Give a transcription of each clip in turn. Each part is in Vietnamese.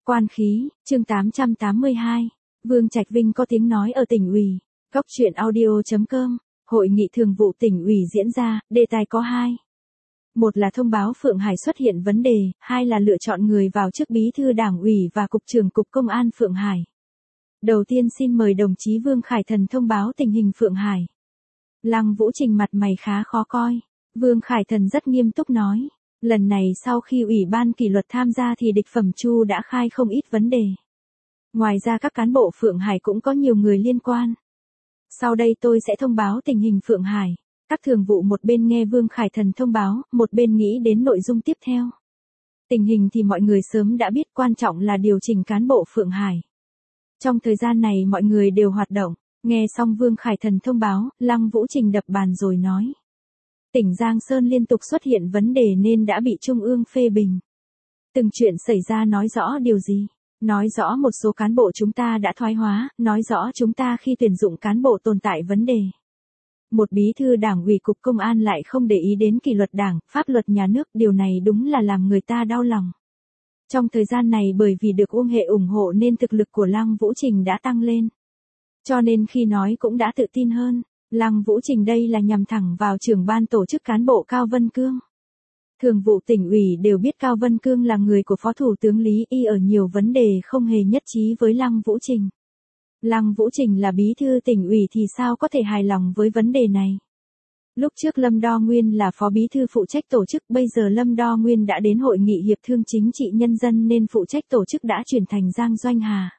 Quan khí, chương 882. Vương Trạch Vinh có tiếng nói ở tỉnh ủy. Góc truyện audio.com. Hội nghị thường vụ tỉnh ủy diễn ra, đề tài có hai. Một là thông báo Phượng Hải xuất hiện vấn đề, hai là lựa chọn người vào chức bí thư đảng ủy và cục trưởng cục công an Phượng Hải. Đầu tiên xin mời đồng chí Vương Khải Thần thông báo tình hình Phượng Hải. Lăng Vũ Trình mặt mày khá khó coi. Vương Khải Thần rất nghiêm túc nói. Lần này sau khi Ủy ban kỷ luật tham gia thì địch phẩm Chu đã khai không ít vấn đề. Ngoài ra các cán bộ Phượng Hải cũng có nhiều người liên quan. Sau đây tôi sẽ thông báo tình hình Phượng Hải. Các thường vụ một bên nghe Vương Khải Thần thông báo, một bên nghĩ đến nội dung tiếp theo. Tình hình thì mọi người sớm đã biết, quan trọng là điều chỉnh cán bộ Phượng Hải. Trong thời gian này mọi người đều hoạt động. Nghe xong Vương Khải Thần thông báo, Lăng Vũ Trình đập bàn rồi nói. Tỉnh Giang Sơn liên tục xuất hiện vấn đề nên đã bị Trung ương phê bình. Từng chuyện xảy ra nói rõ điều gì? Nói rõ một số cán bộ chúng ta đã thoái hóa, nói rõ chúng ta khi tuyển dụng cán bộ tồn tại vấn đề. Một bí thư đảng ủy cục công an lại không để ý đến kỷ luật đảng, pháp luật nhà nước, điều này đúng là làm người ta đau lòng. Trong thời gian này bởi vì được Uông Hệ ủng hộ nên thực lực của Lăng Vũ Trình đã tăng lên. Cho nên khi nói cũng đã tự tin hơn. Lăng Vũ Trình đây là nhằm thẳng vào trưởng ban tổ chức cán bộ Cao Vân Cương. Thường vụ tỉnh ủy đều biết Cao Vân Cương là người của Phó Thủ tướng Lý Y ở nhiều vấn đề không hề nhất trí với Lăng Vũ Trình. Lăng Vũ Trình là bí thư tỉnh ủy thì sao có thể hài lòng với vấn đề này. Lúc trước Lâm Đo Nguyên là phó bí thư phụ trách tổ chức, bây giờ Lâm Đo Nguyên đã đến Hội nghị Hiệp thương Chính trị Nhân dân nên phụ trách tổ chức đã chuyển thành Giang Doanh Hà.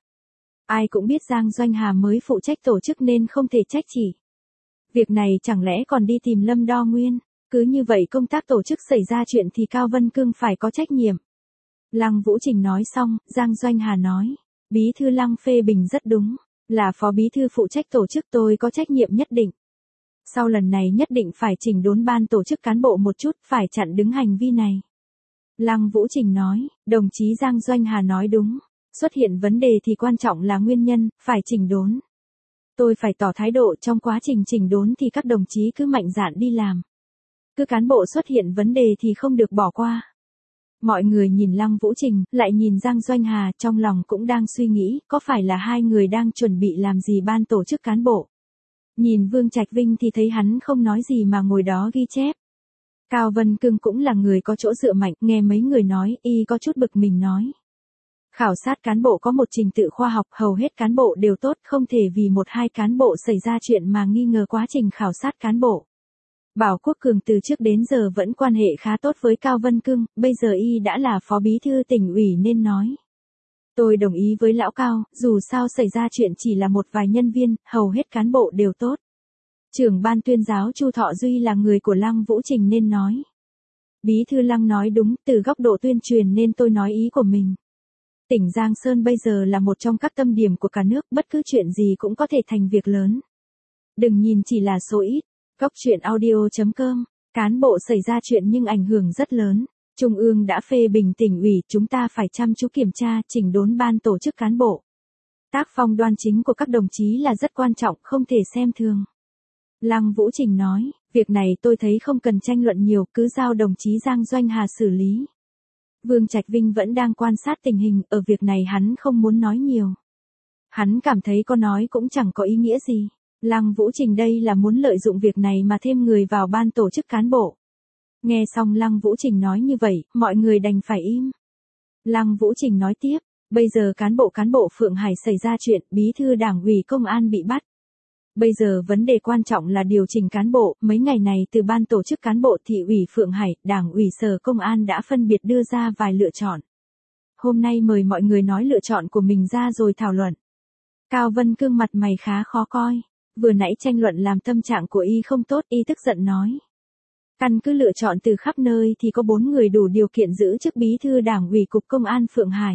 Ai cũng biết Giang Doanh Hà mới phụ trách tổ chức nên không thể trách chỉ. Việc này chẳng lẽ còn đi tìm Lâm Đo Nguyên, cứ như vậy công tác tổ chức xảy ra chuyện thì Cao Vân Cương phải có trách nhiệm. Lăng Vũ Trình nói xong, Giang Doanh Hà nói, bí thư Lăng phê bình rất đúng, là phó bí thư phụ trách tổ chức tôi có trách nhiệm nhất định. Sau lần này nhất định phải chỉnh đốn ban tổ chức cán bộ một chút, phải chặn đứng hành vi này. Lăng Vũ Trình nói, đồng chí Giang Doanh Hà nói đúng, xuất hiện vấn đề thì quan trọng là nguyên nhân, phải chỉnh đốn. Tôi phải tỏ thái độ trong quá trình chỉnh đốn thì các đồng chí cứ mạnh dạn đi làm. Cứ cán bộ xuất hiện vấn đề thì không được bỏ qua. Mọi người nhìn Lăng Vũ Trình, lại nhìn Giang Doanh Hà, trong lòng cũng đang suy nghĩ, có phải là hai người đang chuẩn bị làm gì ban tổ chức cán bộ. Nhìn Vương Trạch Vinh thì thấy hắn không nói gì mà ngồi đó ghi chép. Cao Vân Cương cũng là người có chỗ dựa mạnh, nghe mấy người nói, y có chút bực mình nói. Khảo sát cán bộ có một trình tự khoa học, hầu hết cán bộ đều tốt, không thể vì một hai cán bộ xảy ra chuyện mà nghi ngờ quá trình khảo sát cán bộ. Bảo Quốc Cường từ trước đến giờ vẫn quan hệ khá tốt với Cao Vân Cương, bây giờ y đã là phó bí thư tỉnh ủy nên nói. Tôi đồng ý với lão Cao, dù sao xảy ra chuyện chỉ là một vài nhân viên, hầu hết cán bộ đều tốt. Trưởng ban tuyên giáo Chu Thọ Duy là người của Lăng Vũ Trình nên nói. Bí thư Lăng nói đúng, từ góc độ tuyên truyền nên tôi nói ý của mình. Tỉnh Giang Sơn bây giờ là một trong các tâm điểm của cả nước, bất cứ chuyện gì cũng có thể thành việc lớn. Đừng nhìn chỉ là số ít. Góc truyện audio.com. Cán bộ xảy ra chuyện nhưng ảnh hưởng rất lớn. Trung ương đã phê bình tỉnh ủy, chúng ta phải chăm chú kiểm tra, chỉnh đốn ban tổ chức cán bộ. Tác phong đoan chính của các đồng chí là rất quan trọng, không thể xem thường. Lăng Vũ Trình nói, việc này tôi thấy không cần tranh luận nhiều, cứ giao đồng chí Giang Doanh Hà xử lý. Vương Trạch Vinh vẫn đang quan sát tình hình, ở việc này hắn không muốn nói nhiều. Hắn cảm thấy có nói cũng chẳng có ý nghĩa gì. Lăng Vũ Trình đây là muốn lợi dụng việc này mà thêm người vào ban tổ chức cán bộ. Nghe xong Lăng Vũ Trình nói như vậy, mọi người đành phải im. Lăng Vũ Trình nói tiếp, bây giờ cán bộ Phượng Hải xảy ra chuyện, bí thư đảng ủy công an bị bắt. Bây giờ vấn đề quan trọng là điều chỉnh cán bộ, mấy ngày này từ ban tổ chức cán bộ thị ủy Phượng Hải, đảng ủy sở công an đã phân biệt đưa ra vài lựa chọn. Hôm nay mời mọi người nói lựa chọn của mình ra rồi thảo luận. Cao Vân Cương mặt mày khá khó coi. Vừa nãy tranh luận làm tâm trạng của y không tốt, y tức giận nói. Căn cứ lựa chọn từ khắp nơi thì có 4 người đủ điều kiện giữ chức bí thư đảng ủy cục công an Phượng Hải.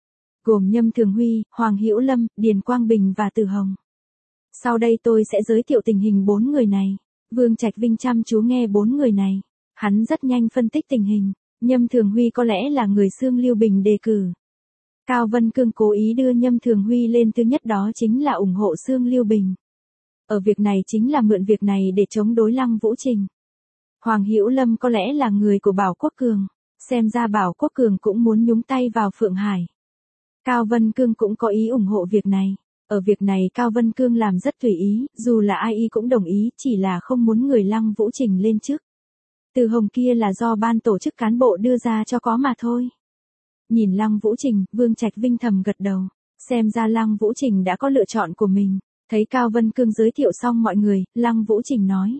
Gồm Nhâm Thường Huy, Hoàng Hữu Lâm, Điền Quang Bình và Từ Hồng. Sau đây tôi sẽ giới thiệu tình hình 4 người này. Vương Trạch Vinh chăm chú nghe 4 người này. Hắn rất nhanh phân tích tình hình. Nhâm Thường Huy có lẽ là người Xương Lưu Bình đề cử. Cao Vân Cương cố ý đưa Nhâm Thường Huy lên thứ nhất, đó chính là ủng hộ Xương Lưu Bình. Ở việc này chính là mượn việc này để chống đối Lăng Vũ Trình. Hoàng Hữu Lâm có lẽ là người của Bảo Quốc Cường, xem ra Bảo Quốc Cường cũng muốn nhúng tay vào Phượng Hải. Cao Vân Cương cũng có ý ủng hộ việc này. Ở việc này Cao Vân Cương làm rất tùy ý, dù là ai y cũng đồng ý, chỉ là không muốn người Lăng Vũ Trình lên chức. Từ hồng kia là do ban tổ chức cán bộ đưa ra cho có mà thôi. Nhìn Lăng Vũ Trình, Vương Trạch Vinh thầm gật đầu. Xem ra Lăng Vũ Trình đã có lựa chọn của mình. Thấy Cao Vân Cương giới thiệu xong mọi người, Lăng Vũ Trình nói.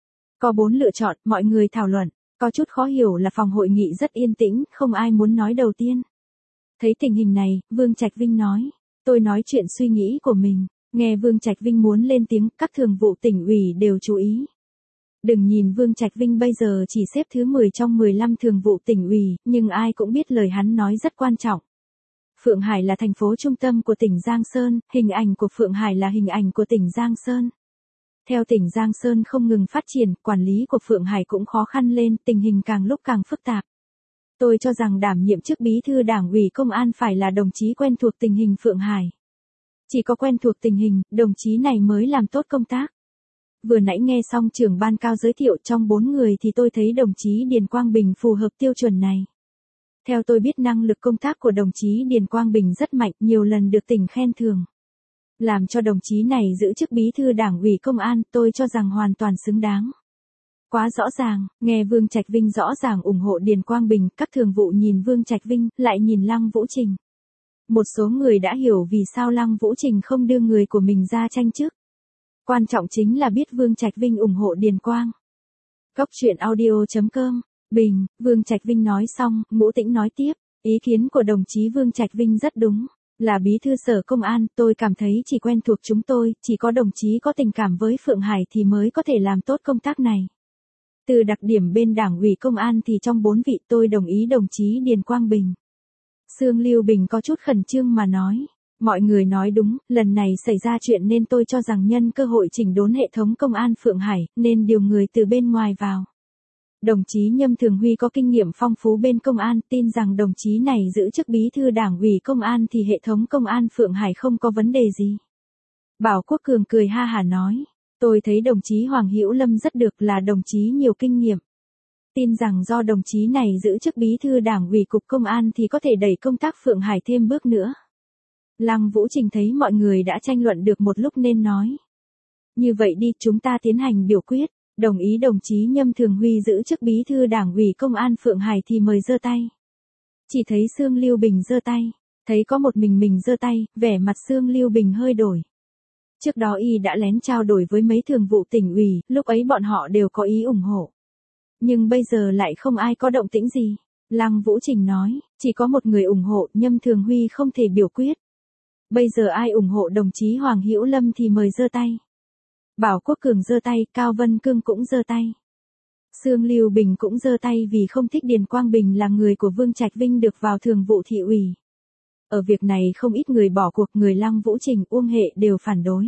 Có 4 lựa chọn, mọi người thảo luận. Có chút khó hiểu là phòng hội nghị rất yên tĩnh, không ai muốn nói đầu tiên. Thấy tình hình này, Vương Trạch Vinh nói. Tôi nói chuyện suy nghĩ của mình. Nghe Vương Trạch Vinh muốn lên tiếng, các thường vụ tỉnh ủy đều chú ý. Đừng nhìn Vương Trạch Vinh bây giờ chỉ xếp thứ 10 trong 15 thường vụ tỉnh ủy, nhưng ai cũng biết lời hắn nói rất quan trọng. Phượng Hải là thành phố trung tâm của tỉnh Giang Sơn, hình ảnh của Phượng Hải là hình ảnh của tỉnh Giang Sơn. Theo tỉnh Giang Sơn không ngừng phát triển, quản lý của Phượng Hải cũng khó khăn lên, tình hình càng lúc càng phức tạp. Tôi cho rằng đảm nhiệm chức bí thư Đảng ủy Công an phải là đồng chí quen thuộc tình hình Phượng Hải. Chỉ có quen thuộc tình hình, đồng chí này mới làm tốt công tác. Vừa nãy nghe xong trưởng ban Cao giới thiệu trong 4 người thì tôi thấy đồng chí Điền Quang Bình phù hợp tiêu chuẩn này. Theo tôi biết năng lực công tác của đồng chí Điền Quang Bình rất mạnh, nhiều lần được tỉnh khen thưởng. Làm cho đồng chí này giữ chức bí thư Đảng ủy Công an, tôi cho rằng hoàn toàn xứng đáng. Quá rõ ràng, nghe Vương Trạch Vinh rõ ràng ủng hộ Điền Quang Bình, các thường vụ nhìn Vương Trạch Vinh, lại nhìn Lăng Vũ Trình. Một số người đã hiểu vì sao Lăng Vũ Trình không đưa người của mình ra tranh chức. Quan trọng chính là biết Vương Trạch Vinh ủng hộ Điền Quang. Góc truyện audio.com, Bình, Vương Trạch Vinh nói xong, Ngũ Tĩnh nói tiếp, ý kiến của đồng chí Vương Trạch Vinh rất đúng. Là bí thư sở công an, tôi cảm thấy chỉ quen thuộc chúng tôi, chỉ có đồng chí có tình cảm với Phượng Hải thì mới có thể làm tốt công tác này. Từ đặc điểm bên Đảng ủy Công an thì trong 4 vị tôi đồng ý đồng chí Điền Quang Bình. Sương Lưu Bình có chút khẩn trương mà nói. Mọi người nói đúng, lần này xảy ra chuyện nên tôi cho rằng nhân cơ hội chỉnh đốn hệ thống công an Phượng Hải, nên điều người từ bên ngoài vào. Đồng chí Nhâm Thường Huy có kinh nghiệm phong phú bên công an, tin rằng đồng chí này giữ chức bí thư Đảng ủy Công an thì hệ thống công an Phượng Hải không có vấn đề gì. Bảo Quốc Cường cười ha hả nói, tôi thấy đồng chí Hoàng Hữu Lâm rất được, là đồng chí nhiều kinh nghiệm. Tin rằng do đồng chí này giữ chức bí thư Đảng ủy Cục Công an thì có thể đẩy công tác Phượng Hải thêm bước nữa. Lăng Vũ Trình thấy mọi người đã tranh luận được một lúc nên nói. Như vậy đi, chúng ta tiến hành biểu quyết, đồng ý đồng chí Nhâm Thường Huy giữ chức bí thư Đảng ủy Công an Phượng Hải thì mời giơ tay. Chỉ thấy Sương Lưu Bình giơ tay, thấy có một mình giơ tay, vẻ mặt Sương Lưu Bình hơi đổi. Trước đó y đã lén trao đổi với mấy thường vụ tỉnh ủy, lúc ấy bọn họ đều có ý ủng hộ. Nhưng bây giờ lại không ai có động tĩnh gì. Lăng Vũ Trình nói, chỉ có một người ủng hộ, Nhâm Thường Huy không thể biểu quyết. Bây giờ ai ủng hộ đồng chí Hoàng Hữu Lâm thì mời giơ tay. Bảo Quốc Cường giơ tay, Cao Vân Cương cũng giơ tay. Sương Lưu Bình cũng giơ tay vì không thích Điền Quang Bình là người của Vương Trạch Vinh được vào thường vụ thị ủy. Ở việc này không ít người bỏ cuộc, người Lăng Vũ Trình, Uông Hệ đều phản đối.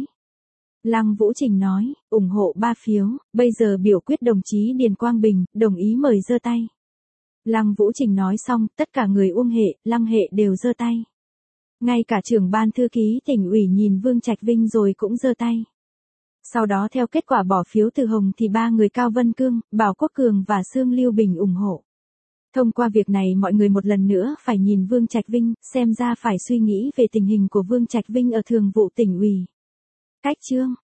Lăng Vũ Trình nói, ủng hộ 3 phiếu, bây giờ biểu quyết đồng chí Điền Quang Bình, đồng ý mời giơ tay. Lăng Vũ Trình nói xong, tất cả người Uông Hệ, Lăng Hệ đều giơ tay. Ngay cả trưởng ban thư ký tỉnh ủy nhìn Vương Trạch Vinh rồi cũng giơ tay. Sau đó theo kết quả bỏ phiếu từ hồng thì 3 người Cao Vân Cương, Bảo Quốc Cường và Sương Lưu Bình ủng hộ. Thông qua việc này mọi người một lần nữa phải nhìn Vương Trạch Vinh, xem ra phải suy nghĩ về tình hình của Vương Trạch Vinh ở thường vụ tỉnh ủy. Cách chương